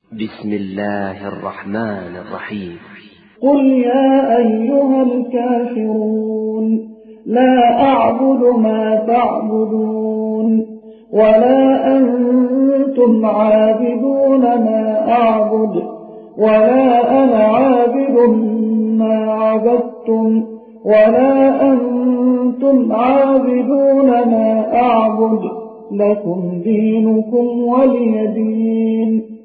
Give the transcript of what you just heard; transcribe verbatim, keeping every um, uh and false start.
بسم الله الرحمن الرحيم. قل يا أيها الكافرون لا أعبد ما تعبدون ولا أنتم عابدون ما أعبد ولا أنا عابد ما عبدتم ولا أنتم عابدون ما أعبد لكم دينكم ولي دين.